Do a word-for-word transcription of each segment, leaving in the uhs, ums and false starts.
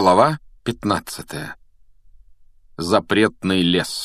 Глава пятнадцатая. Запретный лес.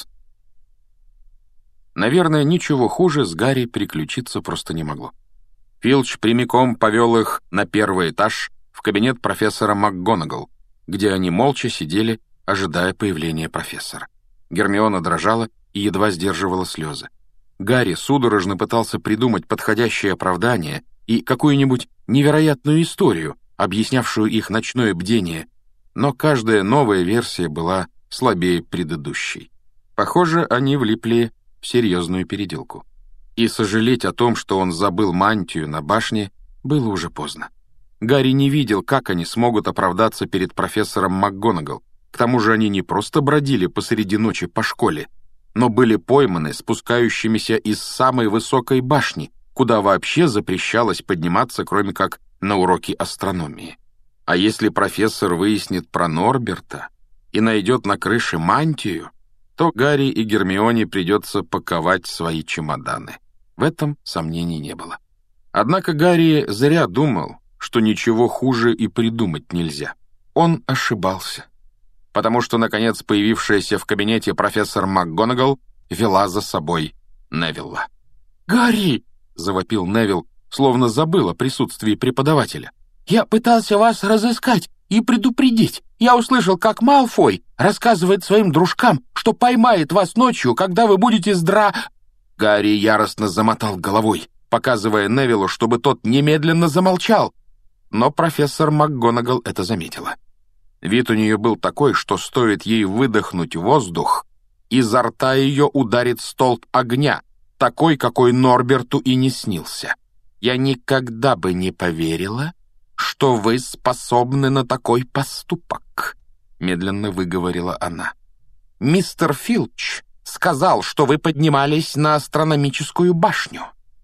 Наверное, ничего хуже с Гарри приключиться просто не могло. Филч прямиком повел их на первый этаж в кабинет профессора МакГонагал, где они молча сидели, ожидая появления профессора. Гермиона дрожала и едва сдерживала слезы. Гарри судорожно пытался придумать подходящее оправдание и какую-нибудь невероятную историю, объяснявшую их ночное бдение, но каждая новая версия была слабее предыдущей. Похоже, они влипли в серьезную переделку. И сожалеть о том, что он забыл мантию на башне, было уже поздно. Гарри не видел, как они смогут оправдаться перед профессором МакГонагал. К тому же они не просто бродили посреди ночи по школе, но были пойманы спускающимися из самой высокой башни, куда вообще запрещалось подниматься, кроме как на уроки астрономии. А если профессор выяснит про Норберта и найдет на крыше мантию, то Гарри и Гермионе придется паковать свои чемоданы. В этом сомнений не было. Однако Гарри зря думал, что ничего хуже и придумать нельзя. Он ошибался. Потому что, наконец, появившаяся в кабинете профессор МакГонагал вела за собой Невилла. «Гарри!» — завопил Невилл, словно забыл о присутствии преподавателя. «Я пытался вас разыскать и предупредить. Я услышал, как Малфой рассказывает своим дружкам, что поймает вас ночью, когда вы будете здра...» Гарри яростно замотал головой, показывая Невиллу, чтобы тот немедленно замолчал. Но профессор МакГонагал это заметила. Вид у нее был такой, что стоит ей выдохнуть воздух, изо рта ее ударит столб огня, такой, какой Норберту и не снился. «Я никогда бы не поверила, что вы способны на такой поступок», — медленно выговорила она. «Мистер Филч сказал, что вы поднимались на астрономическую башню.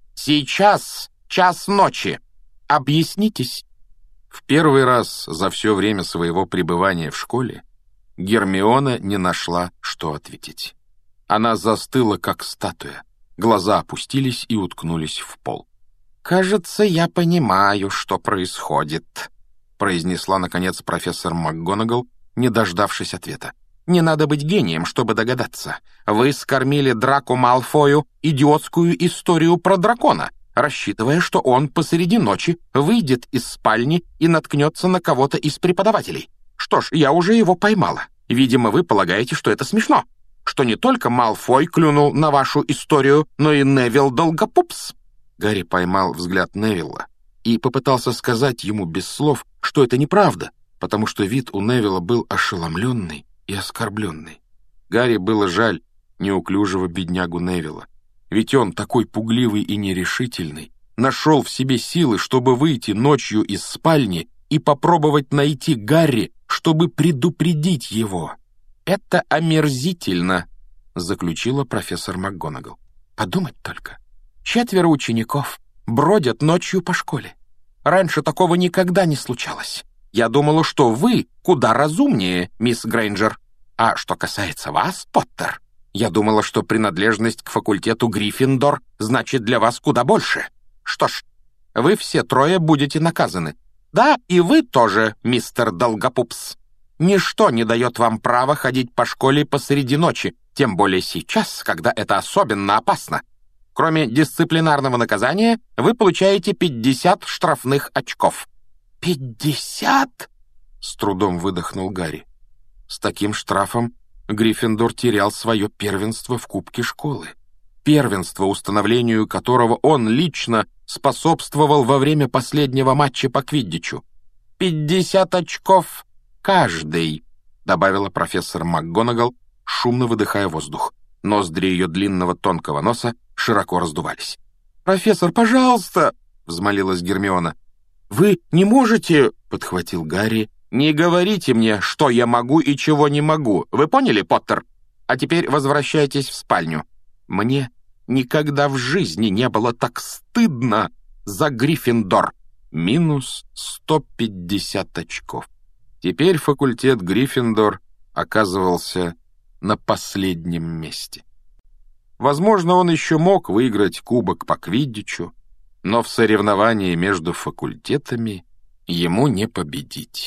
Сейчас час ночи. Объяснитесь». В первый раз за все время своего пребывания в школе Гермиона не нашла, что ответить. Она застыла, как статуя. Глаза опустились и уткнулись в пол. «Кажется, я понимаю, что происходит», — произнесла, наконец, профессор МакГонагал, не дождавшись ответа. «Не надо быть гением, чтобы догадаться. Вы скормили Драко Малфою идиотскую историю про дракона, рассчитывая, что он посреди ночи выйдет из спальни и наткнется на кого-то из преподавателей. Что ж, я уже его поймала. Видимо, вы полагаете, что это смешно, что не только Малфой клюнул на вашу историю, но и Невилл Долгопупс». Гарри поймал взгляд Невилла и попытался сказать ему без слов, что это неправда, потому что вид у Невилла был ошеломленный и оскорбленный. Гарри было жаль неуклюжего беднягу Невилла, ведь он, такой пугливый и нерешительный, нашел в себе силы, чтобы выйти ночью из спальни и попробовать найти Гарри, чтобы предупредить его. «Это омерзительно», — заключила профессор МакГонагал. «Подумать только. Четверо учеников бродят ночью по школе. Раньше такого никогда не случалось. Я думала, что вы куда разумнее, мисс Грейнджер. А что касается вас, Поттер, я думала, что принадлежность к факультету Гриффиндор значит для вас куда больше. Что ж, вы все трое будете наказаны. Да, и вы тоже, мистер Долгопупс. Ничто не дает вам права ходить по школе посреди ночи, тем более сейчас, когда это особенно опасно. Кроме дисциплинарного наказания, вы получаете пятьдесят штрафных очков». «Пятьдесят?» — с трудом выдохнул Гарри. С таким штрафом Гриффиндор терял свое первенство в Кубке школы. Первенство, установлению которого он лично способствовал во время последнего матча по квиддичу. «Пятьдесят очков каждый», — добавила профессор МакГонагал, шумно выдыхая воздух. Ноздри ее длинного тонкого носа широко раздувались. «Профессор, пожалуйста!» — взмолилась Гермиона. «Вы не можете...» — подхватил Гарри. «Не говорите мне, что я могу и чего не могу. Вы поняли, Поттер? А теперь возвращайтесь в спальню. Мне никогда в жизни не было так стыдно за Гриффиндор». Минус сто пятьдесят очков. Теперь факультет Гриффиндор оказывался на последнем месте. Возможно, он еще мог выиграть кубок по квиддичу, но в соревновании между факультетами ему не победить.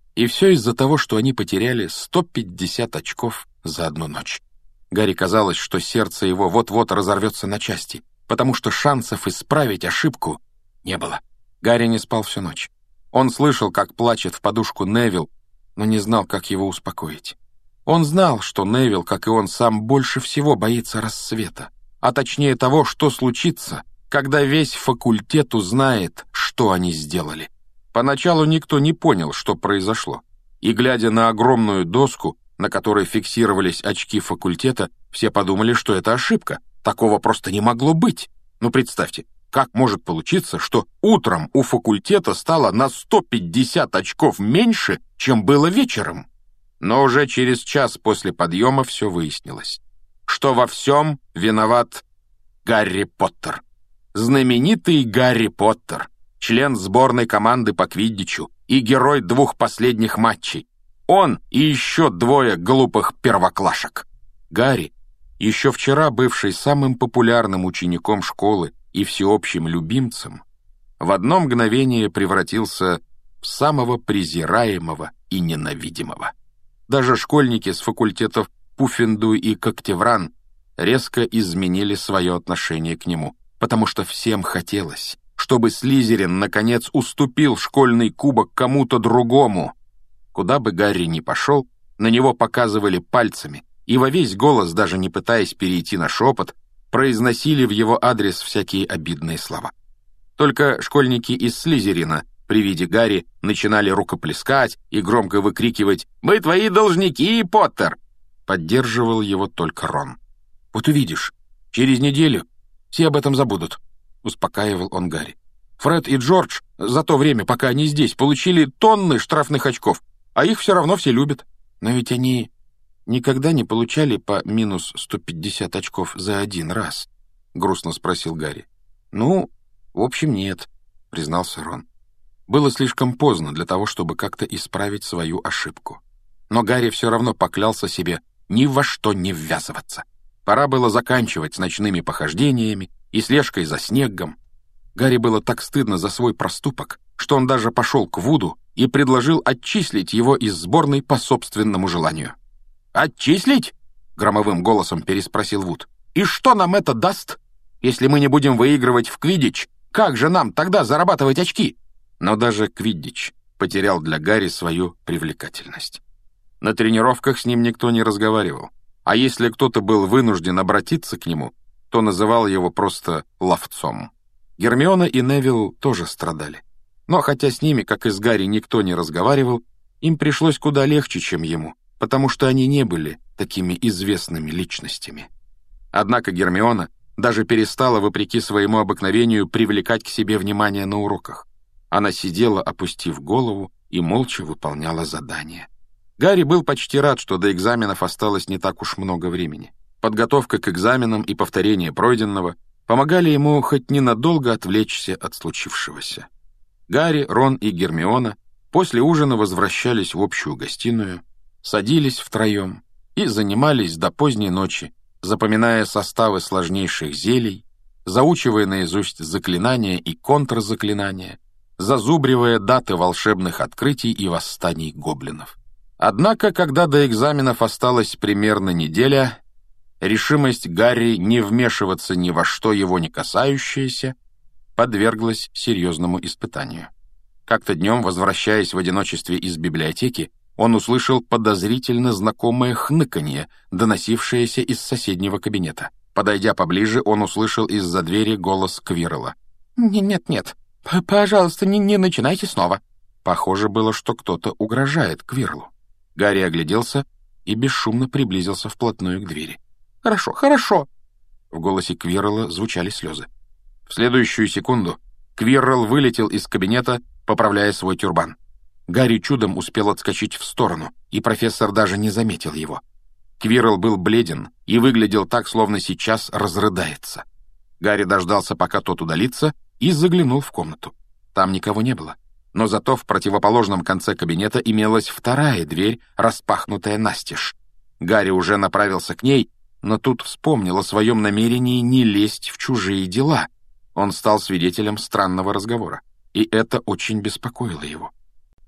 И все из-за того, что они потеряли сто пятьдесят очков за одну ночь. Гарри казалось, что сердце его вот-вот разорвется на части, потому что шансов исправить ошибку не было. Гарри не спал всю ночь. Он слышал, как плачет в подушку Невилл, но не знал, как его успокоить. Он знал, что Невилл, как и он сам, больше всего боится рассвета, а точнее того, что случится, когда весь факультет узнает, что они сделали. Поначалу никто не понял, что произошло, и, глядя на огромную доску, на которой фиксировались очки факультета, все подумали, что это ошибка. Такого просто не могло быть. Ну, представьте, как может получиться, что утром у факультета стало на сто пятьдесят очков меньше, чем было вечером? Но уже через час после подъема все выяснилось, что во всем виноват Гарри Поттер. Знаменитый Гарри Поттер, член сборной команды по квиддичу и герой двух последних матчей. Он и еще двое глупых первоклашек. Гарри, еще вчера бывший самым популярным учеником школы и всеобщим любимцем, в одно мгновение превратился в самого презираемого и ненавидимого. Даже школьники с факультетов Пуффендуй и Когтевран резко изменили свое отношение к нему, потому что всем хотелось, чтобы Слизерин наконец уступил школьный кубок кому-то другому. Куда бы Гарри ни пошел, на него показывали пальцами, и во весь голос, даже не пытаясь перейти на шепот, произносили в его адрес всякие обидные слова. Только школьники из Слизерина при виде Гарри начинали рукоплескать и громко выкрикивать «Мы твои должники, Поттер!». Поддерживал его только Рон. «Вот увидишь, через неделю все об этом забудут», — успокаивал он Гарри. «Фред и Джордж за то время, пока они здесь, получили тонны штрафных очков, а их все равно все любят. Но ведь они никогда не получали по минус сто пятьдесят очков за один раз», — грустно спросил Гарри. «Ну, в общем, нет», — признался Рон. Было слишком поздно для того, чтобы как-то исправить свою ошибку. Но Гарри все равно поклялся себе ни во что не ввязываться. Пора было заканчивать с ночными похождениями и слежкой за Снеггом. Гарри было так стыдно за свой проступок, что он даже пошел к Вуду и предложил отчислить его из сборной по собственному желанию. «Отчислить?» — громовым голосом переспросил Вуд. «И что нам это даст? Если мы не будем выигрывать в квиддич, как же нам тогда зарабатывать очки?» Но даже квиддич потерял для Гарри свою привлекательность. На тренировках с ним никто не разговаривал, а если кто-то был вынужден обратиться к нему, то называл его просто ловцом. Гермиона и Невилл тоже страдали. Но хотя с ними, как и с Гарри, никто не разговаривал, им пришлось куда легче, чем ему, потому что они не были такими известными личностями. Однако Гермиона даже перестала, вопреки своему обыкновению, привлекать к себе внимание на уроках. Она сидела, опустив голову, и молча выполняла задания. Гарри был почти рад, что до экзаменов осталось не так уж много времени. Подготовка к экзаменам и повторение пройденного помогали ему хоть ненадолго отвлечься от случившегося. Гарри, Рон и Гермиона после ужина возвращались в общую гостиную, садились втроем и занимались до поздней ночи, запоминая составы сложнейших зелий, заучивая наизусть заклинания и контрзаклинания, зазубривая даты волшебных открытий и восстаний гоблинов. Однако, когда до экзаменов осталась примерно неделя, решимость Гарри не вмешиваться ни во что его не касающееся подверглась серьезному испытанию. Как-то днем, возвращаясь в одиночестве из библиотеки, он услышал подозрительно знакомое хныканье, доносившееся из соседнего кабинета. Подойдя поближе, он услышал из-за двери голос Квиррелла. «Нет-нет, пожалуйста, не, не начинайте снова». Похоже было, что кто-то угрожает Квирреллу. Гарри огляделся и бесшумно приблизился вплотную к двери. «Хорошо, хорошо!» В голосе Квиррелла звучали слезы. В следующую секунду Квиррелл вылетел из кабинета, поправляя свой тюрбан. Гарри чудом успел отскочить в сторону, и профессор даже не заметил его. Квиррелл был бледен и выглядел так, словно сейчас разрыдается. Гарри дождался, пока тот удалится, и заглянул в комнату. Там никого не было. Но зато в противоположном конце кабинета имелась вторая дверь, распахнутая настежь. Гарри уже направился к ней, но тут вспомнил о своем намерении не лезть в чужие дела. Он стал свидетелем странного разговора, и это очень беспокоило его.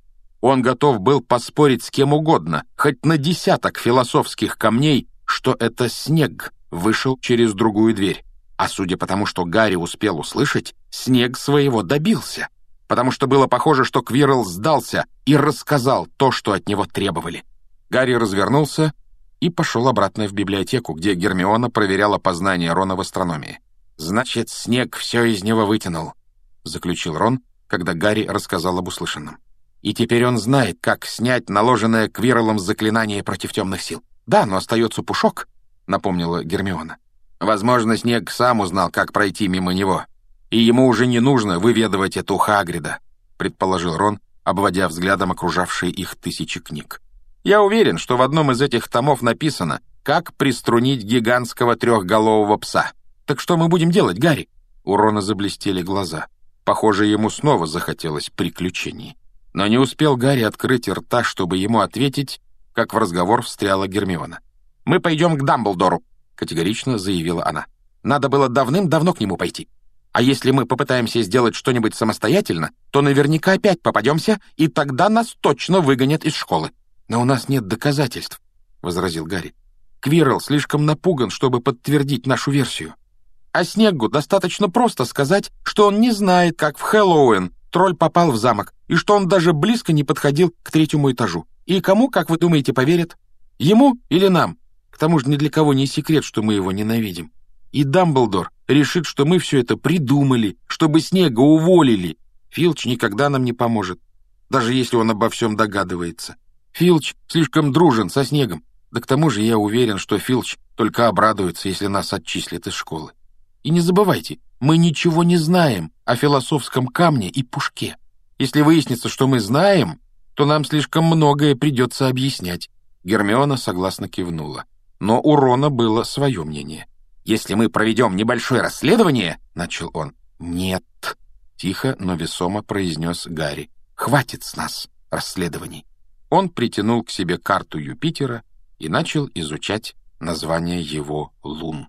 Он готов был поспорить с кем угодно, хоть на десяток философских камней, что это Снегг вышел через другую дверь. А судя по тому, что Гарри успел услышать, Снегг своего добился, потому что было похоже, что Квирл сдался и рассказал то, что от него требовали. Гарри развернулся и пошел обратно в библиотеку, где Гермиона проверяла познания Рона в астрономии. «Значит, Снегг все из него вытянул», — заключил Рон, когда Гарри рассказал об услышанном. «И теперь он знает, как снять наложенное Квирлом заклинание против темных сил. Да, но остается Пушок», — напомнила Гермиона. «Возможно, Снегг сам узнал, как пройти мимо него, и ему уже не нужно выведывать это у Хагрида», — предположил Рон, обводя взглядом окружавшие их тысячи книг. «Я уверен, что в одном из этих томов написано, как приструнить гигантского трехголового пса. Так что мы будем делать, Гарри?» У Рона заблестели глаза. Похоже, ему снова захотелось приключений. Но не успел Гарри открыть рта, чтобы ему ответить, как в разговор встряла Гермиона. «Мы пойдем к Дамблдору», — категорично заявила она. «Надо было давным-давно к нему пойти. А если мы попытаемся сделать что-нибудь самостоятельно, то наверняка опять попадемся, и тогда нас точно выгонят из школы». «Но у нас нет доказательств», — возразил Гарри. «Квирл слишком напуган, чтобы подтвердить нашу версию. А Снеггу достаточно просто сказать, что он не знает, как в Хэллоуин тролль попал в замок, и что он даже близко не подходил к третьему этажу. И кому, как вы думаете, поверят? Ему или нам? К тому же ни для кого не секрет, что мы его ненавидим. И Дамблдор решит, что мы все это придумали, чтобы Снегга уволили. Филч никогда нам не поможет, даже если он обо всем догадывается. Филч слишком дружен со Снегом. Да к тому же я уверен, что Филч только обрадуется, если нас отчислят из школы. И не забывайте, мы ничего не знаем о философском камне и Пушке. Если выяснится, что мы знаем, то нам слишком многое придется объяснять». Гермиона согласно кивнула. Но у Рона было свое мнение. «Если мы проведем небольшое расследование», — начал он. «Нет», — тихо, но весомо произнес Гарри. «Хватит с нас расследований». Он притянул к себе карту Юпитера и начал изучать названия его лун.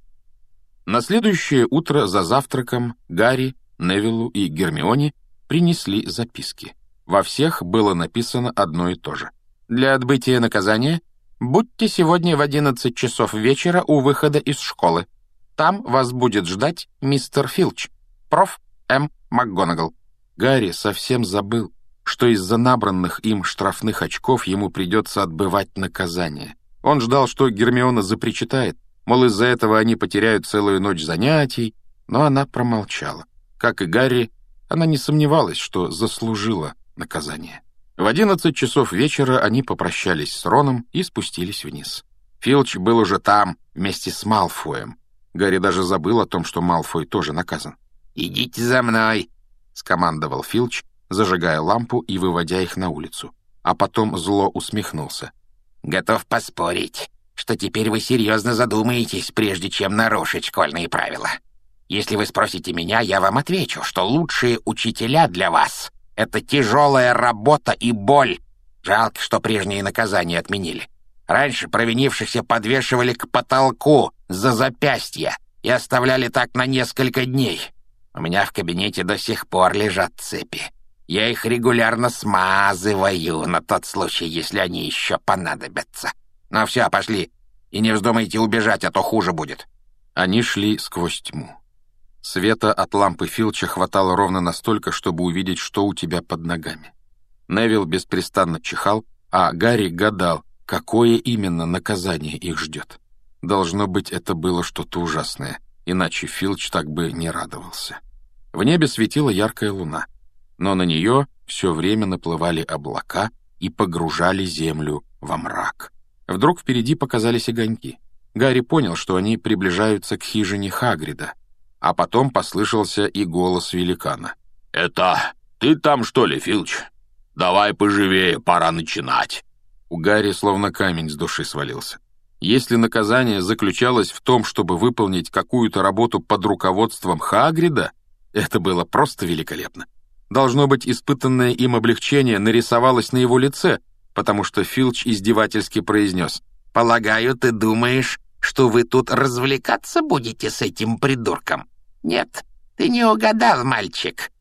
На следующее утро за завтраком Гарри, Невиллу и Гермионе принесли записки. Во всех было написано одно и то же. «Для отбытия наказания будьте сегодня в одиннадцать часов вечера у выхода из школы. Там вас будет ждать мистер Филч, проф. М. МакГонагал». Гарри совсем забыл, что из-за набранных им штрафных очков ему придется отбывать наказание. Он ждал, что Гермиона запричитает, мол, из-за этого они потеряют целую ночь занятий, но она промолчала. Как и Гарри, она не сомневалась, что заслужила наказание. В одиннадцать часов вечера они попрощались с Роном и спустились вниз. Филч был уже там, вместе с Малфоем. Гарри даже забыл о том, что Малфой тоже наказан. «Идите за мной», — скомандовал Филч, зажигая лампу и выводя их на улицу. А потом зло усмехнулся. «Готов поспорить, что теперь вы серьезно задумаетесь, прежде чем нарушить школьные правила. Если вы спросите меня, я вам отвечу, что лучшие учителя для вас — это тяжелая работа и боль. Жалко, что прежние наказания отменили. Раньше провинившихся подвешивали к потолку за запястья и оставляли так на несколько дней. У меня в кабинете до сих пор лежат цепи. Я их регулярно смазываю на тот случай, если они еще понадобятся. Ну все, пошли, и не вздумайте убежать, а то хуже будет». Они шли сквозь тьму. Света от лампы Филча хватало ровно настолько, чтобы увидеть, что у тебя под ногами. Невилл беспрестанно чихал, а Гарри гадал, какое именно наказание их ждет. Должно быть, это было что-то ужасное, иначе Филч так бы не радовался. В небе светила яркая луна, но на нее все время наплывали облака и погружали землю во мрак. Вдруг впереди показались огоньки. Гарри понял, что они приближаются к хижине Хагрида, а потом послышался и голос великана. «Это ты там, что ли, Филч? Давай поживее, пора начинать». У Гарри словно камень с души свалился. Если наказание заключалось в том, чтобы выполнить какую-то работу под руководством Хагрида, это было просто великолепно. Должно быть, испытанное им облегчение нарисовалось на его лице, потому что Филч издевательски произнес: «Полагаю, ты думаешь, что вы тут развлекаться будете с этим придурком? Нет, ты не угадал, мальчик.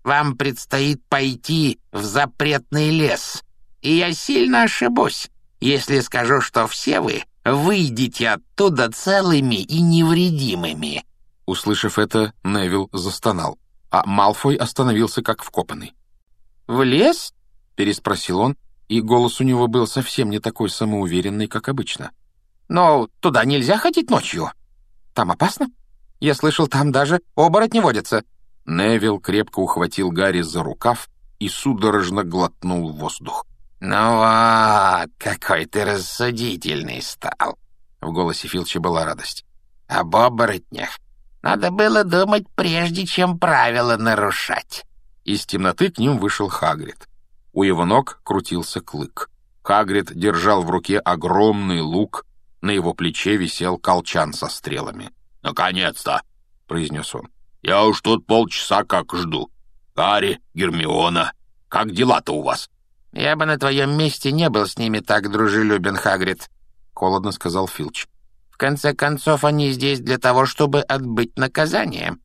вам предстоит пойти в запретный лес. И я сильно ошибусь, если скажу, что все вы выйдете оттуда целыми и невредимыми». Услышав это, Невилл застонал, а Малфой остановился как вкопанный. «В лес?» — переспросил он, и голос у него был совсем не такой самоуверенный, как обычно. «Но туда нельзя ходить ночью. Там опасно. Я слышал, там даже оборотни водятся». Невилл крепко ухватил Гарри за рукав и судорожно глотнул воздух. «Ну вот, какой ты рассудительный стал!» В голосе Филча была радость. «Об оборотнях надо было думать, прежде чем правила нарушать». Из темноты к ним вышел Хагрид. У его ног крутился Клык. Хагрид держал в руке огромный лук, на его плече висел колчан со стрелами. «Наконец-то!» — произнес он. «Я уж тут полчаса как жду. Гарри, Гермиона, как дела-то у вас?» «Я бы на твоем месте не был с ними так дружелюбен, Хагрид», — холодно сказал Филч. «В конце концов, они здесь для того, чтобы отбыть наказание».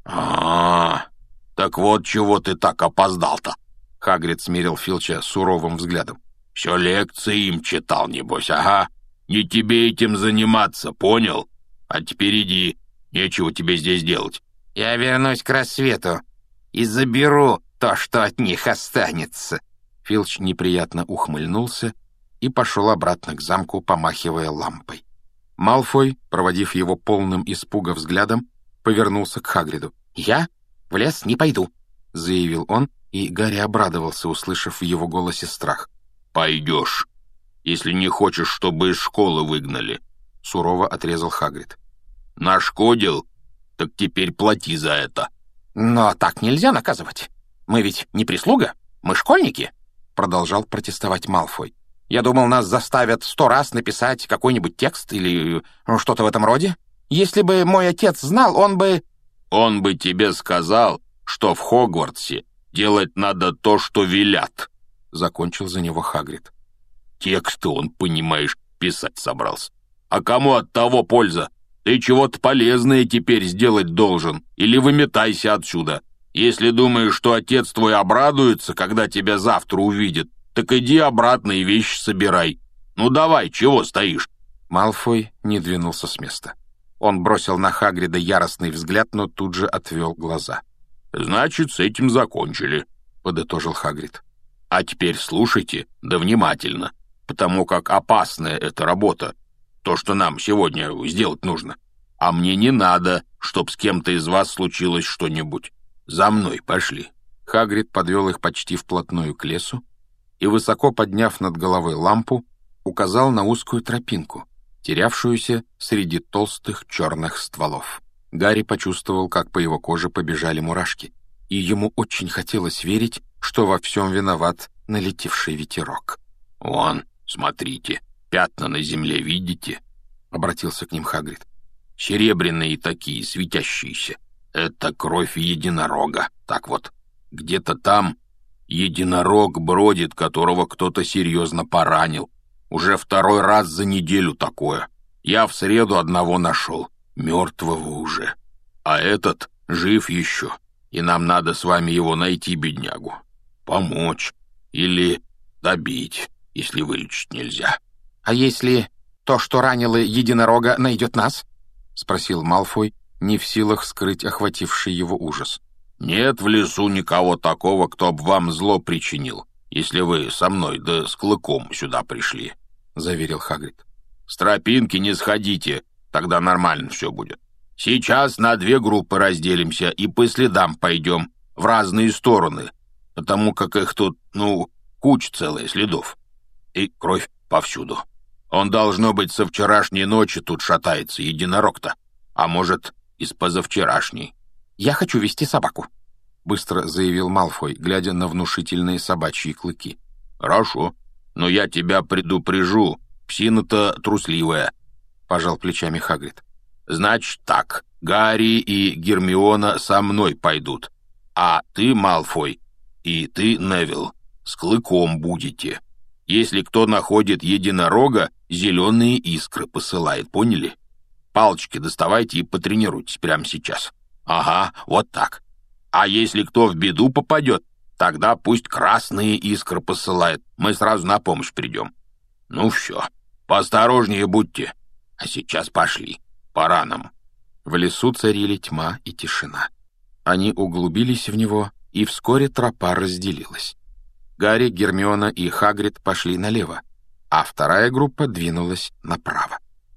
«А-а-а, так вот чего ты так опоздал-то?» Хагрид смерил Филча суровым взглядом. «Все лекции им читал, небось, ага. Не тебе этим заниматься, понял? А теперь иди, нечего тебе здесь делать». «Я вернусь к рассвету и заберу то, что от них останется». Филч неприятно ухмыльнулся и пошел обратно к замку, помахивая лампой. Малфой, проводив его полным испуга взглядом, повернулся к Хагриду. «Я в лес не пойду», — заявил он, и Гарри обрадовался, услышав в его голосе страх. «Пойдешь, если не хочешь, чтобы из школы выгнали», — сурово отрезал Хагрид. «Нашкодил? Так теперь плати за это». «Но так нельзя наказывать. Мы ведь не прислуга, мы школьники», — продолжал протестовать Малфой. «Я думал, нас заставят сто раз написать какой-нибудь текст или что-то в этом роде. Если бы мой отец знал, он бы...» «Он бы тебе сказал, что в Хогвартсе делать надо то, что велят», — закончил за него Хагрид. «Тексты он, понимаешь, писать собрался. А кому от того польза? Ты чего-то полезное теперь сделать должен, или выметайся отсюда. Если думаешь, что отец твой обрадуется, когда тебя завтра увидит, так иди обратно и вещи собирай. Ну давай, чего стоишь?» Малфой не двинулся с места. Он бросил на Хагрида яростный взгляд, но тут же отвел глаза. «Значит, с этим закончили», — подытожил Хагрид. «А теперь слушайте, да внимательно, потому как опасная эта работа, то, что нам сегодня сделать нужно. А мне не надо, чтоб с кем-то из вас случилось что-нибудь. За мной пошли». Хагрид подвел их почти вплотную к лесу и, высоко подняв над головой лампу, указал на узкую тропинку, терявшуюся среди толстых черных стволов. Гарри почувствовал, как по его коже побежали мурашки, и ему очень хотелось верить, что во всем виноват налетевший ветерок. «Вон, смотрите, пятна на земле видите?» — обратился к ним Хагрид. «Серебряные такие, светящиеся. Это кровь единорога. Так вот, где-то там единорог бродит, которого кто-то серьезно поранил. Уже второй раз за неделю такое. Я в среду одного нашел, мертвого уже. А этот жив еще, и нам надо с вами его найти, беднягу. Помочь или добить, если вылечить нельзя». «А если то, что ранило единорога, найдет нас?» — спросил Малфой, не в силах скрыть охвативший его ужас. «Нет в лесу никого такого, кто б вам зло причинил, если вы со мной да с Клыком сюда пришли», — заверил Хагрид. «С тропинки не сходите, тогда нормально все будет. Сейчас на две группы разделимся и по следам пойдем в разные стороны, потому как их тут, ну, куча целая следов. И кровь повсюду. Он, должно быть, со вчерашней ночи тут шатается, единорог-то, а может, и с позавчерашней». «Я хочу вести собаку», — быстро заявил Малфой, глядя на внушительные собачьи клыки. «Хорошо, но я тебя предупрежу, псина-то трусливая», — пожал плечами Хагрид. «Значит так, Гарри и Гермиона со мной пойдут, а ты, Малфой, и ты, Невилл, с Клыком будете. Если кто находит единорога, зеленые искры посылает, поняли? Палочки доставайте и потренируйтесь прямо сейчас. Ага, вот так. А если кто в беду попадет, тогда пусть красные искры посылает. Мы сразу на помощь придем. Ну все, поосторожнее будьте. А сейчас пошли. Пора нам». В лесу царили тьма и тишина. Они углубились в него, и вскоре тропа разделилась. Гарри, Гермиона и Хагрид пошли налево, а вторая группа двинулась направо.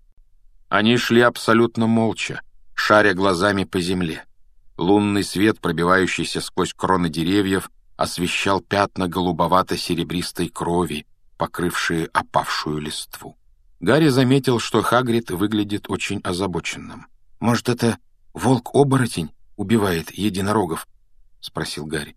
Они шли абсолютно молча, шаря глазами по земле. Лунный свет, пробивающийся сквозь кроны деревьев, освещал пятна голубовато-серебристой крови, покрывшие опавшую листву. Гарри заметил, что Хагрид выглядит очень озабоченным. «Может, это волк-оборотень убивает единорогов?» — спросил Гарри.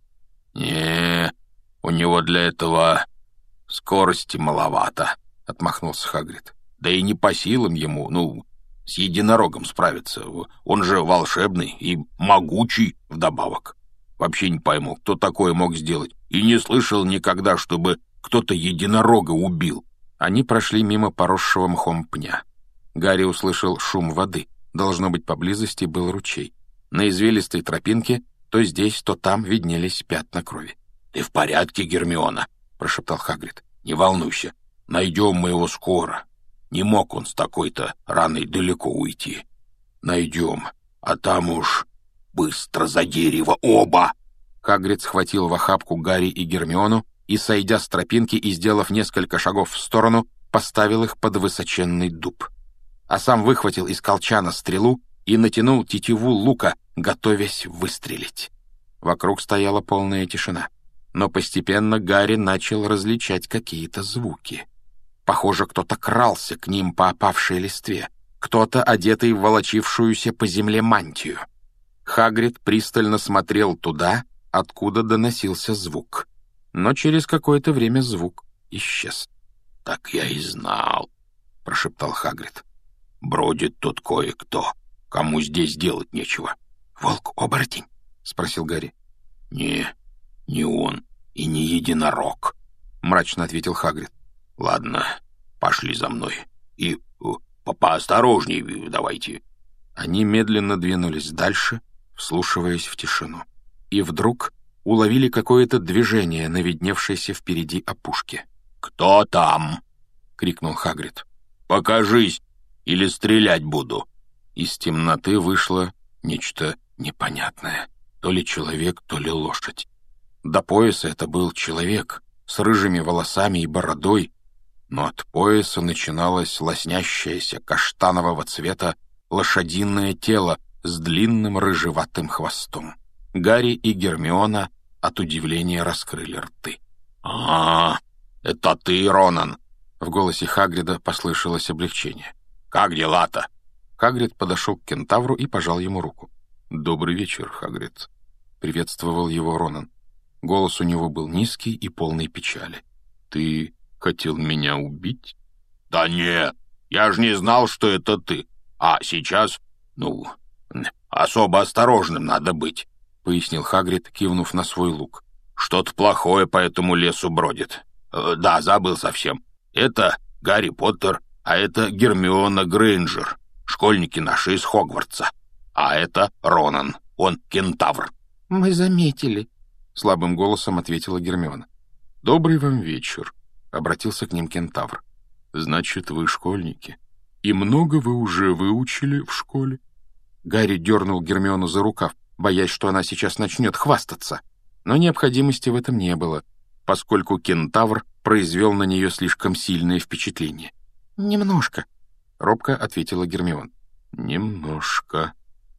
«Не, у него для этого скорости маловато», — отмахнулся Хагрид. «Да и не по силам ему, ну, с единорогом справиться. Он же волшебный и могучий вдобавок. Вообще не пойму, кто такое мог сделать. И не слышал никогда, чтобы кто-то единорога убил». Они прошли мимо поросшего мхом пня. Гарри услышал шум воды. Должно быть, поблизости был ручей. На извилистой тропинке то здесь, то там виднелись пятна крови. «Ты в порядке, Гермиона?» — прошептал Хагрид. «Не волнуйся, найдем мы его скоро. Не мог он с такой-то раной далеко уйти. Найдем, а там уж быстро за дерево оба!» Хагрид схватил в охапку Гарри и Гермиону и, сойдя с тропинки и сделав несколько шагов в сторону, поставил их под высоченный дуб. А сам выхватил из колчана стрелу и натянул тетиву лука, готовясь выстрелить. Вокруг стояла полная тишина, но постепенно Гарри начал различать какие-то звуки. Похоже, кто-то крался к ним по опавшей листве, кто-то, одетый в волочившуюся по земле мантию. Хагрид пристально смотрел туда, откуда доносился звук, но через какое-то время звук исчез. «Так я и знал», — прошептал Хагрид. «Бродит тут кое-кто, кому здесь делать нечего». «Волк-оборотень?» — спросил Гарри. «Не, не он и не единорог», — мрачно ответил Хагрид. «Ладно, пошли за мной. И по поосторожней давайте». Они медленно двинулись дальше, вслушиваясь в тишину. И вдруг уловили какое-то движение на видневшейся впереди опушке. «Кто там?» — крикнул Хагрид. «Покажись, или стрелять буду». Из темноты вышло нечто непонятное. То ли человек, то ли лошадь. До пояса это был человек с рыжими волосами и бородой, но от пояса начиналось лоснящееся каштанового цвета лошадиное тело с длинным рыжеватым хвостом. Гарри и Гермиона от удивления раскрыли рты. «А, это ты, Ронан!» В голосе Хагрида послышалось облегчение. «Как дела-то?» Хагрид подошел к кентавру и пожал ему руку. «Добрый вечер, Хагрид», — приветствовал его Ронан. Голос у него был низкий и полный печали. «Ты хотел меня убить?» «Да нет, я же не знал, что это ты. А сейчас, ну, особо осторожным надо быть», — пояснил Хагрид, кивнув на свой лук. «Что-то плохое по этому лесу бродит. Э, да, забыл совсем. Это Гарри Поттер, а это Гермиона Грейнджер, школьники наши из Хогвартса. А это Ронан, он кентавр». «Мы заметили», — слабым голосом ответила Гермиона. «Добрый вам вечер», — обратился к ним кентавр. «Значит, вы школьники. И много вы уже выучили в школе?» Гарри дернул Гермиону за рукав, боясь, что она сейчас начнет хвастаться. Но необходимости в этом не было, поскольку кентавр произвел на нее слишком сильное впечатление. «Немножко», — робко ответила Гермиона. «Немножко.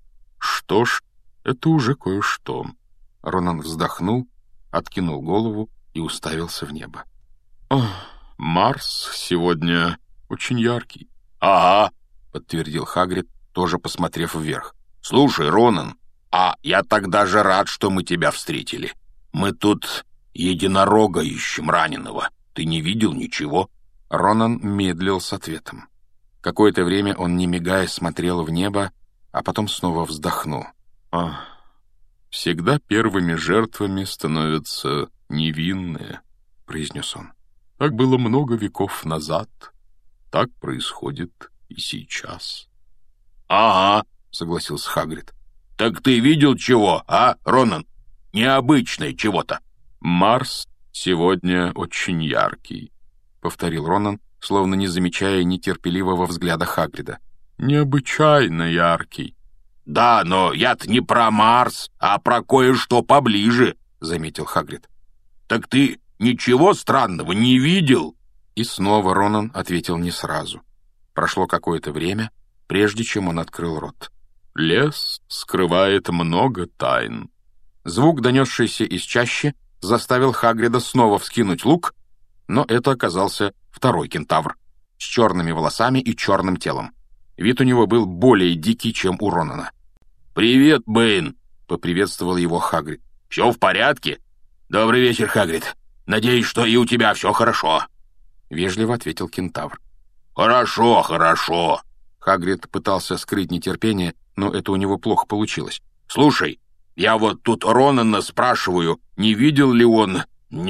Что ж, это уже кое-что». Ронан вздохнул, откинул голову и уставился в небо. «Ох, Марс сегодня очень яркий». «Ага», — подтвердил Хагрид, тоже посмотрев вверх. «Слушай, Ронан, а я так даже рад, что мы тебя встретили. Мы тут единорога ищем раненого. Ты не видел ничего?» Ронан медлил с ответом. Какое-то время он, не мигая, смотрел в небо, а потом снова вздохнул. «Ах, всегда первыми жертвами становятся невинные», — произнес он. «Так было много веков назад. Так происходит и сейчас». «Ага», — согласился Хагрид. Так ты видел чего, а, Ронан? Необычное чего-то». «Марс сегодня очень яркий», — повторил Ронан, словно не замечая нетерпеливого взгляда Хагрида. «Необычайно яркий». «Да, но я-то не про Марс, а про кое-что поближе», — заметил Хагрид. «Так ты ничего странного не видел?» И снова Ронан ответил не сразу. Прошло какое-то время, прежде чем он открыл рот. «Лес скрывает много тайн». Звук, донесшийся из чащи, заставил Хагрида снова вскинуть лук, но это оказался второй кентавр с черными волосами и черным телом. Вид у него был более дикий, чем у Ронана. «Привет, Бэйн!» — поприветствовал его Хагрид. «Все в порядке?» «Добрый вечер, Хагрид. Надеюсь, что и у тебя все хорошо», — вежливо ответил кентавр. «Хорошо, хорошо». Хагрид пытался скрыть нетерпение, но это у него плохо получилось. «Слушай, я вот тут Ронана спрашиваю, не видел ли он...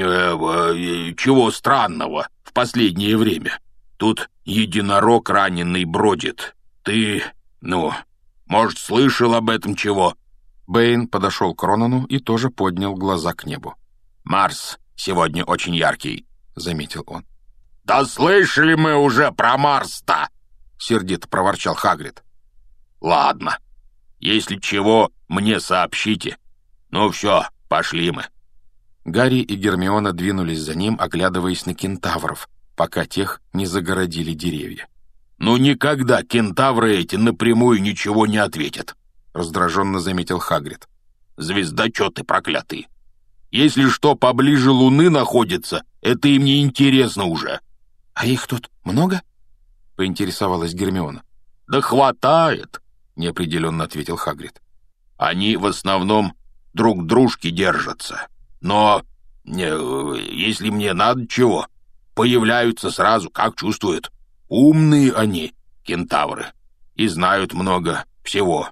Э, чего странного в последнее время? Тут единорог раненый бродит. Ты, ну, может, слышал об этом чего?» Бэйн подошел к Ронану и тоже поднял глаза к небу. «Марс сегодня очень яркий», — заметил он. «Да слышали мы уже про Марс-то!» — сердито проворчал Хагрид. «Ладно. Если чего, мне сообщите. Ну все, пошли мы». Гарри и Гермиона двинулись за ним, оглядываясь на кентавров, пока тех не загородили деревья. «Ну никогда кентавры эти напрямую ничего не ответят», — раздраженно заметил Хагрид. «Звездочеты проклятые. Если что поближе Луны находится, это им не интересно уже». «А их тут много?» — поинтересовалась Гермиона. «Да хватает», — неопределенно ответил Хагрид. «Они в основном друг дружки держатся. Но э, если мне надо чего, появляются сразу, как чувствуют. Умные они, кентавры, и знают много всего.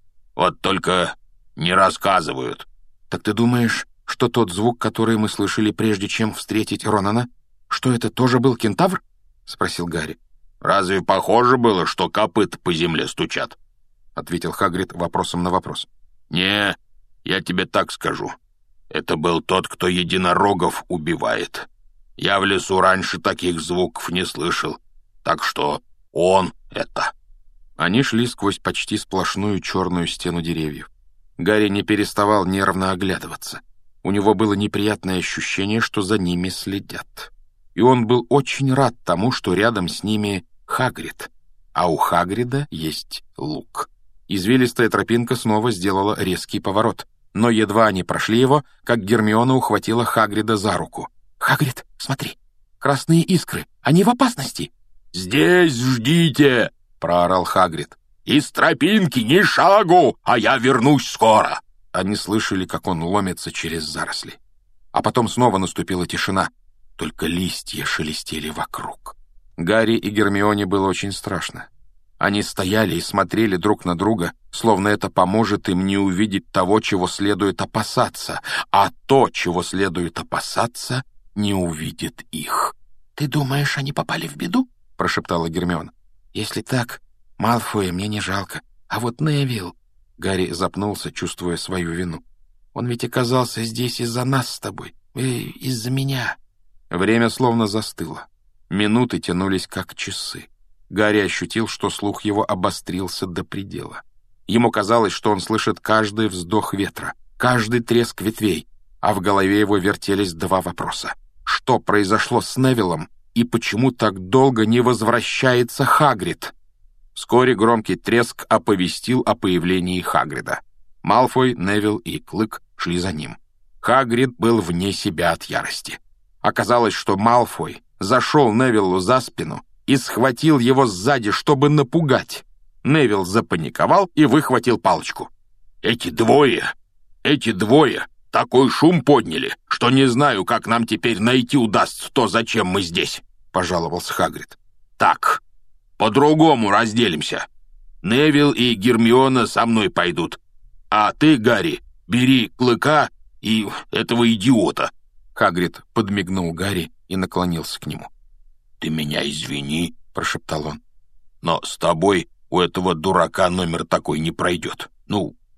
Вот только не рассказывают». «Так ты думаешь, что тот звук, который мы слышали, прежде чем встретить Ронана, что это тоже был кентавр?» — спросил Гарри. «Разве похоже было, что копыта по земле стучат?» — ответил Хагрид вопросом на вопрос. «Не, я тебе так скажу. Это был тот, кто единорогов убивает. Я в лесу раньше таких звуков не слышал, так что он это». Они шли сквозь почти сплошную черную стену деревьев. Гарри не переставал нервно оглядываться. У него было неприятное ощущение, что за ними следят. И он был очень рад тому, что рядом с ними Хагрид, а у Хагрида есть лук. Извилистая тропинка снова сделала резкий поворот, но едва они прошли его, как Гермиона ухватила Хагрида за руку. «Хагрид, смотри, красные искры, они в опасности!» «Здесь ждите!» — проорал Хагрид. «Из тропинки ни шагу, а я вернусь скоро!» Они слышали, как он ломится через заросли. А потом снова наступила тишина, только листья шелестели вокруг. Гарри и Гермионе было очень страшно. Они стояли и смотрели друг на друга, словно это поможет им не увидеть того, чего следует опасаться, а то, чего следует опасаться, не увидит их. «Ты думаешь, они попали в беду?» — прошептала Гермиона. «Если так, Малфоя мне не жалко, а вот Невилл...» Гарри запнулся, чувствуя свою вину. «Он ведь оказался здесь из-за нас с тобой, э, из-за меня». Время словно застыло. Минуты тянулись как часы. Гарри ощутил, что слух его обострился до предела. Ему казалось, что он слышит каждый вздох ветра, каждый треск ветвей, а в голове его вертелись два вопроса. Что произошло с Невиллом и почему так долго не возвращается Хагрид? Вскоре громкий треск оповестил о появлении Хагрида. Малфой, Невилл и Клык шли за ним. Хагрид был вне себя от ярости. Оказалось, что Малфой зашел Невиллу за спину и схватил его сзади, чтобы напугать. Невилл запаниковал и выхватил палочку. «Эти двое, эти двое такой шум подняли, что не знаю, как нам теперь найти удастся то, зачем мы здесь», — пожаловался Хагрид. «Так, по-другому разделимся. Невилл и Гермиона со мной пойдут, а ты, Гарри, бери Клыка и этого идиота». Хагрид подмигнул Гарри и наклонился к нему. «Ты меня извини», — прошептал он, — «но с тобой у этого дурака номер такой не пройдет. Ну,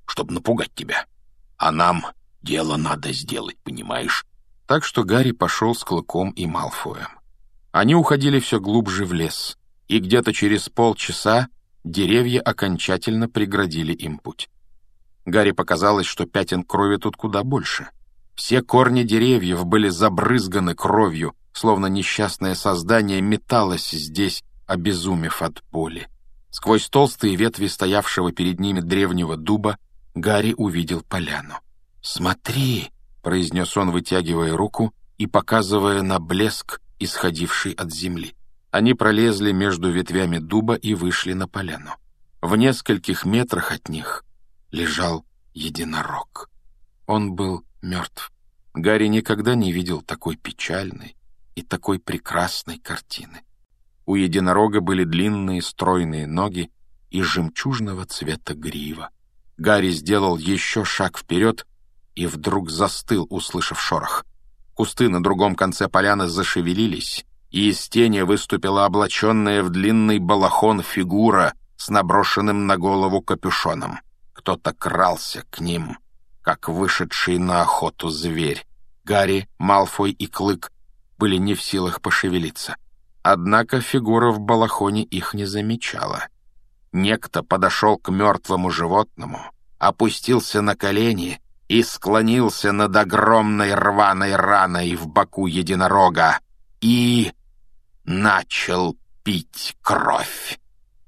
чтобы напугать тебя. А нам дело надо сделать, понимаешь?» Так что Гарри пошел с Клыком и Малфоем. Они уходили все глубже в лес, и где-то через полчаса деревья окончательно преградили им путь. Гарри показалось, что пятен крови тут куда больше. Все корни деревьев были забрызганы кровью, словно несчастное создание металось здесь, обезумев от боли. Сквозь толстые ветви стоявшего перед ними древнего дуба Гарри увидел поляну. «Смотри!» — произнес он, вытягивая руку и показывая на блеск, исходивший от земли. Они пролезли между ветвями дуба и вышли на поляну. В нескольких метрах от них лежал единорог. Он был мертв. Гарри никогда не видел такой печальной и такой прекрасной картины. У единорога были длинные стройные ноги и жемчужного цвета грива. Гарри сделал еще шаг вперед и вдруг застыл, услышав шорох. Кусты на другом конце поляны зашевелились, и из тени выступила облаченная в длинный балахон фигура с наброшенным на голову капюшоном. Кто-то крался к ним, как вышедший на охоту зверь. Гарри, Малфой и Клык были не в силах пошевелиться. Однако фигура в балахоне их не замечала. Некто подошел к мертвому животному, опустился на колени и склонился над огромной рваной раной в боку единорога и начал пить кровь.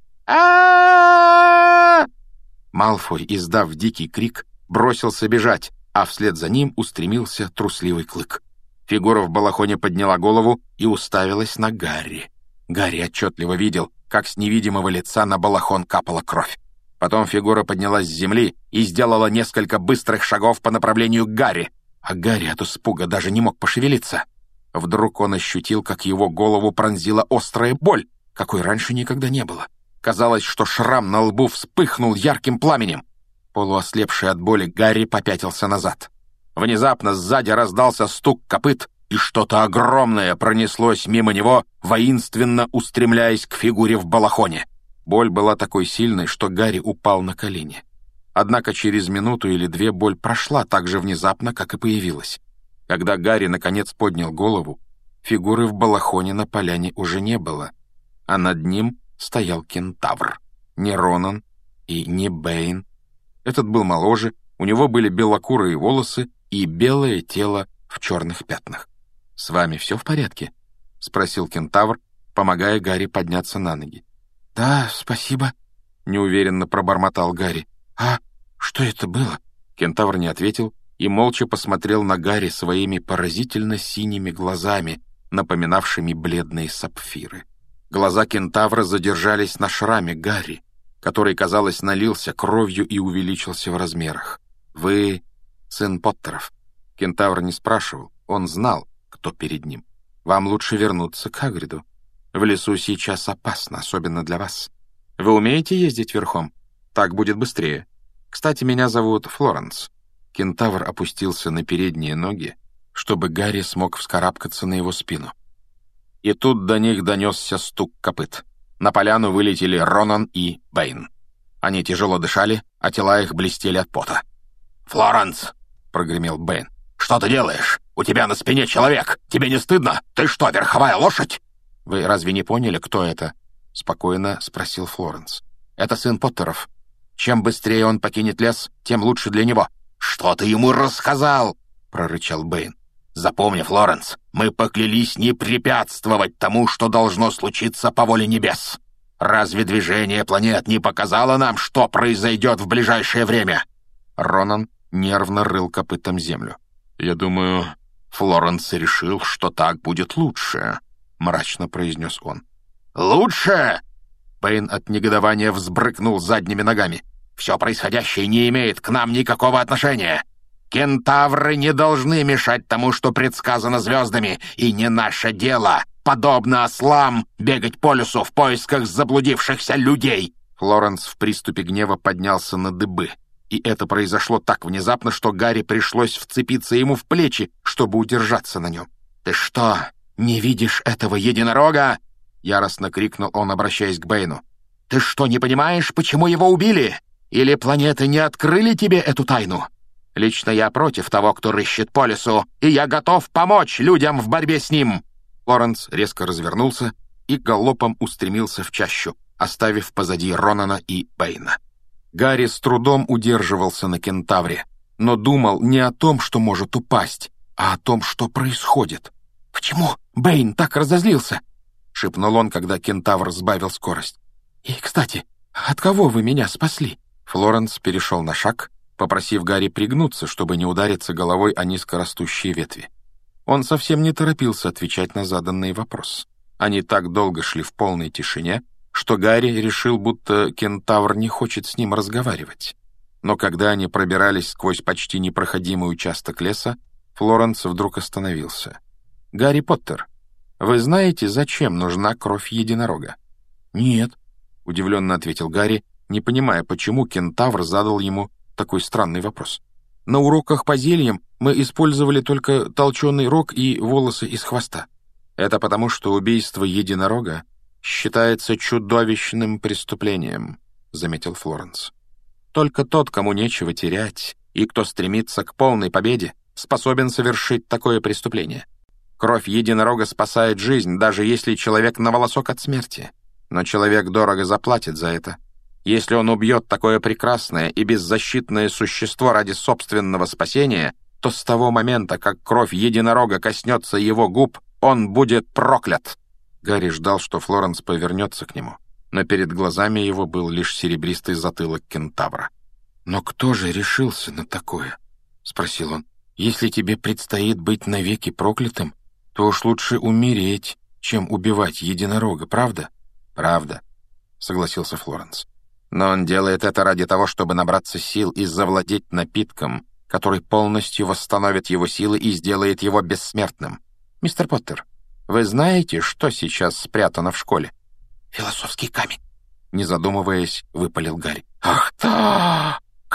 а Малфой, издав дикий крик, бросился бежать, а вслед за ним устремился трусливый Клык. Фигура в балахоне подняла голову и уставилась на Гарри. Гарри отчетливо видел, как с невидимого лица на балахон капала кровь. Потом фигура поднялась с земли и сделала несколько быстрых шагов по направлению к Гарри, а Гарри от испуга даже не мог пошевелиться. Вдруг он ощутил, как его голову пронзила острая боль, какой раньше никогда не было. Казалось, что шрам на лбу вспыхнул ярким пламенем. Полуослепший от боли, Гарри попятился назад. Внезапно сзади раздался стук копыт, и что-то огромное пронеслось мимо него, воинственно устремляясь к фигуре в балахоне. Боль была такой сильной, что Гарри упал на колени. Однако через минуту или две боль прошла так же внезапно, как и появилась. Когда Гарри наконец поднял голову, фигуры в балахоне на поляне уже не было, а над ним стоял кентавр. Не Ронан и не Бэйн. Этот был моложе, у него были белокурые волосы и белое тело в черных пятнах. «С вами все в порядке?» — спросил кентавр, помогая Гарри подняться на ноги. «Да, спасибо», — неуверенно пробормотал Гарри. «А что это было?» Кентавр не ответил и молча посмотрел на Гарри своими поразительно синими глазами, напоминавшими бледные сапфиры. Глаза кентавра задержались на шраме Гарри, который, казалось, налился кровью и увеличился в размерах. «Вы сын Поттеров?» Кентавр не спрашивал, он знал, кто перед ним. «Вам лучше вернуться к Хагриду. В лесу сейчас опасно, особенно для вас. Вы умеете ездить верхом? Так будет быстрее. Кстати, меня зовут Флоренс». Кентавр опустился на передние ноги, чтобы Гарри смог вскарабкаться на его спину. И тут до них донесся стук копыт. На поляну вылетели Ронан и Бэйн. Они тяжело дышали, а тела их блестели от пота. «Флоренс!» — прогремел Бэйн. «Что ты делаешь? У тебя на спине человек! Тебе не стыдно? Ты что, верховая лошадь?» «Вы разве не поняли, кто это?» — спокойно спросил Флоренс. «Это сын Поттеров. Чем быстрее он покинет лес, тем лучше для него». «Что ты ему рассказал?» — прорычал Бэйн. «Запомни, Флоренс, мы поклялись не препятствовать тому, что должно случиться по воле небес. Разве движение планет не показало нам, что произойдет в ближайшее время?» Ронан нервно рыл копытом землю. «Я думаю, Флоренс решил, что так будет лучше», — мрачно произнес он. «Лучше?» Бэйн от негодования взбрыкнул задними ногами. «Все происходящее не имеет к нам никакого отношения. Кентавры не должны мешать тому, что предсказано звездами, и не наше дело, подобно ослам, бегать по лесу в поисках заблудившихся людей». Флоренс в приступе гнева поднялся на дыбы, и это произошло так внезапно, что Гарри пришлось вцепиться ему в плечи, чтобы удержаться на нем. «Ты что, не видишь этого единорога?» — яростно крикнул он, обращаясь к Бэйну. «Ты что, не понимаешь, почему его убили? Или планеты не открыли тебе эту тайну? Лично я против того, кто рыщет по лесу, и я готов помочь людям в борьбе с ним!» Флоренс резко развернулся и галопом устремился в чащу, оставив позади Ронана и Бэйна. Гарри с трудом удерживался на кентавре, но думал не о том, что может упасть, а о том, что происходит. «Почему Бэйн так разозлился?» — шепнул он, когда кентавр сбавил скорость. «И, кстати, от кого вы меня спасли?» Флоренс перешел на шаг, попросив Гарри пригнуться, чтобы не удариться головой о низкорастущие ветви. Он совсем не торопился отвечать на заданный вопрос. Они так долго шли в полной тишине, что Гарри решил, будто кентавр не хочет с ним разговаривать. Но когда они пробирались сквозь почти непроходимый участок леса, Флоренс вдруг остановился. «Гарри Поттер, вы знаете, зачем нужна кровь единорога?» «Нет», — удивленно ответил Гарри, не понимая, почему кентавр задал ему такой странный вопрос. «На уроках по зельям мы использовали только толченый рог и волосы из хвоста. Это потому, что убийство единорога считается чудовищным преступлением», — заметил Флоренс. «Только тот, кому нечего терять, и кто стремится к полной победе, способен совершить такое преступление. Кровь единорога спасает жизнь, даже если человек на волосок от смерти. Но человек дорого заплатит за это. Если он убьет такое прекрасное и беззащитное существо ради собственного спасения, то с того момента, как кровь единорога коснется его губ, он будет проклят». Гарри ждал, что Флоренс повернется к нему, но перед глазами его был лишь серебристый затылок кентавра. «Но кто же решился на такое?» — спросил он. «Если тебе предстоит быть навеки проклятым, то уж лучше умереть, чем убивать единорога, правда?» «Правда», — согласился Флоренс. «Но он делает это ради того, чтобы набраться сил и завладеть напитком, который полностью восстановит его силы и сделает его бессмертным. Мистер Поттер, вы знаете, что сейчас спрятано в школе?» «Философский камень», — не задумываясь, выпалил Гарри. «Ах, да,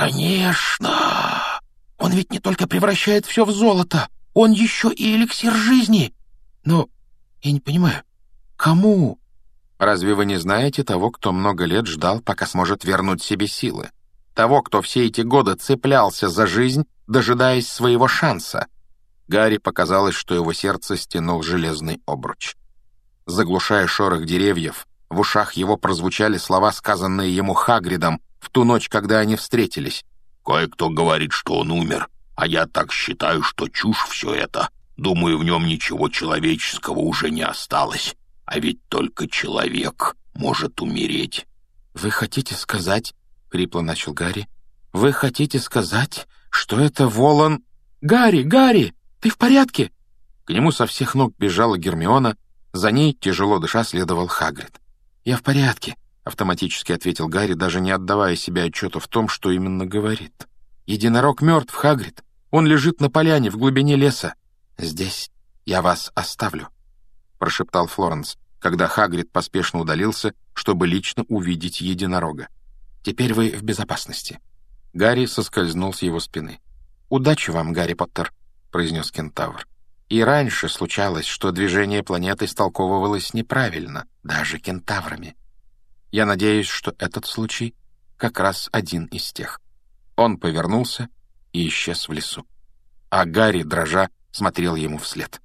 конечно! Он ведь не только превращает все в золото, он еще и эликсир жизни. Но я не понимаю, кому?» «Разве вы не знаете того, кто много лет ждал, пока сможет вернуть себе силы? Того, кто все эти годы цеплялся за жизнь, дожидаясь своего шанса?» Гарри показалось, что его сердце стянул железный обруч. Заглушая шорох деревьев, в ушах его прозвучали слова, сказанные ему Хагридом в ту ночь, когда они встретились. «Кое-кто говорит, что он умер, а я так считаю, что чушь все это. Думаю, в нем ничего человеческого уже не осталось. А ведь только человек может умереть». «Вы хотите сказать, — хрипло начал Гарри, — вы хотите сказать, что это Волан...» «Гарри, Гарри, ты в порядке?» К нему со всех ног бежала Гермиона, за ней, тяжело дыша, следовал Хагрид. «Я в порядке», — автоматически ответил Гарри, даже не отдавая себе отчета в том, что именно говорит. «Единорог мертв, Хагрид. Он лежит на поляне в глубине леса. Здесь я вас оставлю», — прошептал Флоренс, когда Хагрид поспешно удалился, чтобы лично увидеть единорога. «Теперь вы в безопасности». Гарри соскользнул с его спины. «Удачи вам, Гарри Поттер», — произнес кентавр. «И раньше случалось, что движение планеты истолковывалось неправильно, даже кентаврами. Я надеюсь, что этот случай как раз один из тех». Он повернулся и исчез в лесу. А Гарри, дрожа, смотрел ему вслед.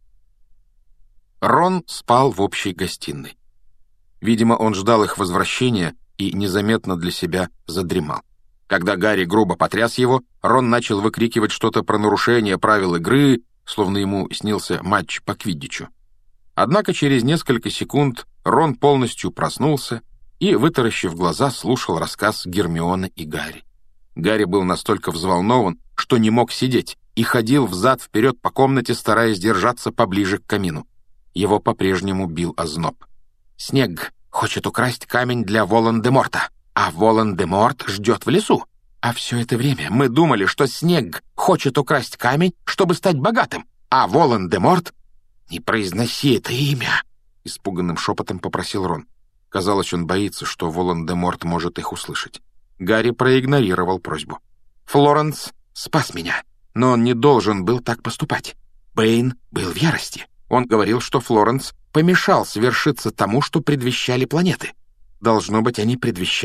Рон спал в общей гостиной. Видимо, он ждал их возвращения и незаметно для себя задремал. Когда Гарри грубо потряс его, Рон начал выкрикивать что-то про нарушение правил игры, словно ему снился матч по квиддичу. Однако через несколько секунд Рон полностью проснулся и, вытаращив глаза, слушал рассказ Гермионы и Гарри. Гарри был настолько взволнован, что не мог сидеть, и ходил взад-вперед по комнате, стараясь держаться поближе к камину. Его по-прежнему бил озноб. «Снег хочет украсть камень для Волан-де-Морта, а Волан-де-Морт ждет в лесу. А все это время мы думали, что Снег хочет украсть камень, чтобы стать богатым, а Волан-де-Морт...» «Не произноси это имя!» — испуганным шепотом попросил Рон. Казалось, он боится, что Волан-де-Морт может их услышать. Гарри проигнорировал просьбу. «Флоренс спас меня, но он не должен был так поступать. Бэйн был в ярости. Он говорил, что Флоренс помешал свершиться тому, что предвещали планеты. Должно быть, они предвещали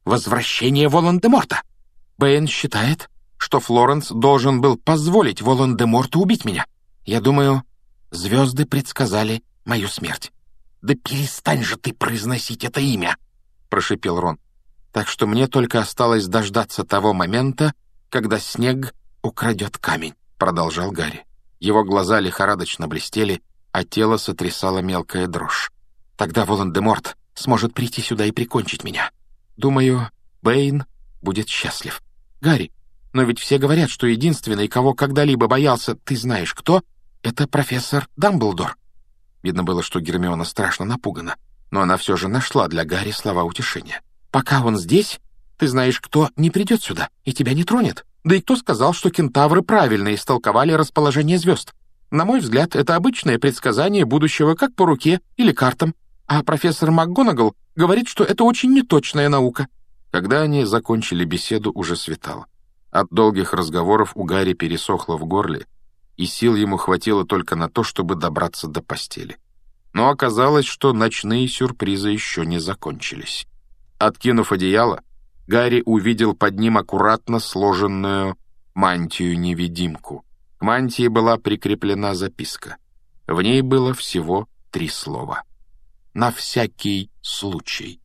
возвращение Волан-де-Морта. Бэйн считает, что Флоренс должен был позволить Волан-де-Морту убить меня. Я думаю, звезды предсказали мою смерть». «Да перестань же ты произносить это имя!» — прошипел Рон. «Так что мне только осталось дождаться того момента, когда снег украдет камень», — продолжал Гарри. Его глаза лихорадочно блестели, а тело сотрясало мелкая дрожь. «Тогда Волан-де-Морт сможет прийти сюда и прикончить меня. Думаю, Бэйн будет счастлив. Гарри, но ведь все говорят, что единственный, кого когда-либо боялся, ты знаешь кто, это профессор Дамблдор». Видно было, что Гермиона страшно напугана, но она все же нашла для Гарри слова утешения. «Пока он здесь, ты знаешь, кто не придет сюда и тебя не тронет. Да и кто сказал, что кентавры правильно истолковали расположение звезд? На мой взгляд, это обычное предсказание будущего как по руке или картам, а профессор МакГонагал говорит, что это очень неточная наука». Когда они закончили беседу, уже светало. От долгих разговоров у Гарри пересохло в горле, и сил ему хватило только на то, чтобы добраться до постели. Но оказалось, что ночные сюрпризы еще не закончились. Откинув одеяло, Гарри увидел под ним аккуратно сложенную мантию-невидимку. К мантии была прикреплена записка. В ней было всего три слова. «На всякий случай».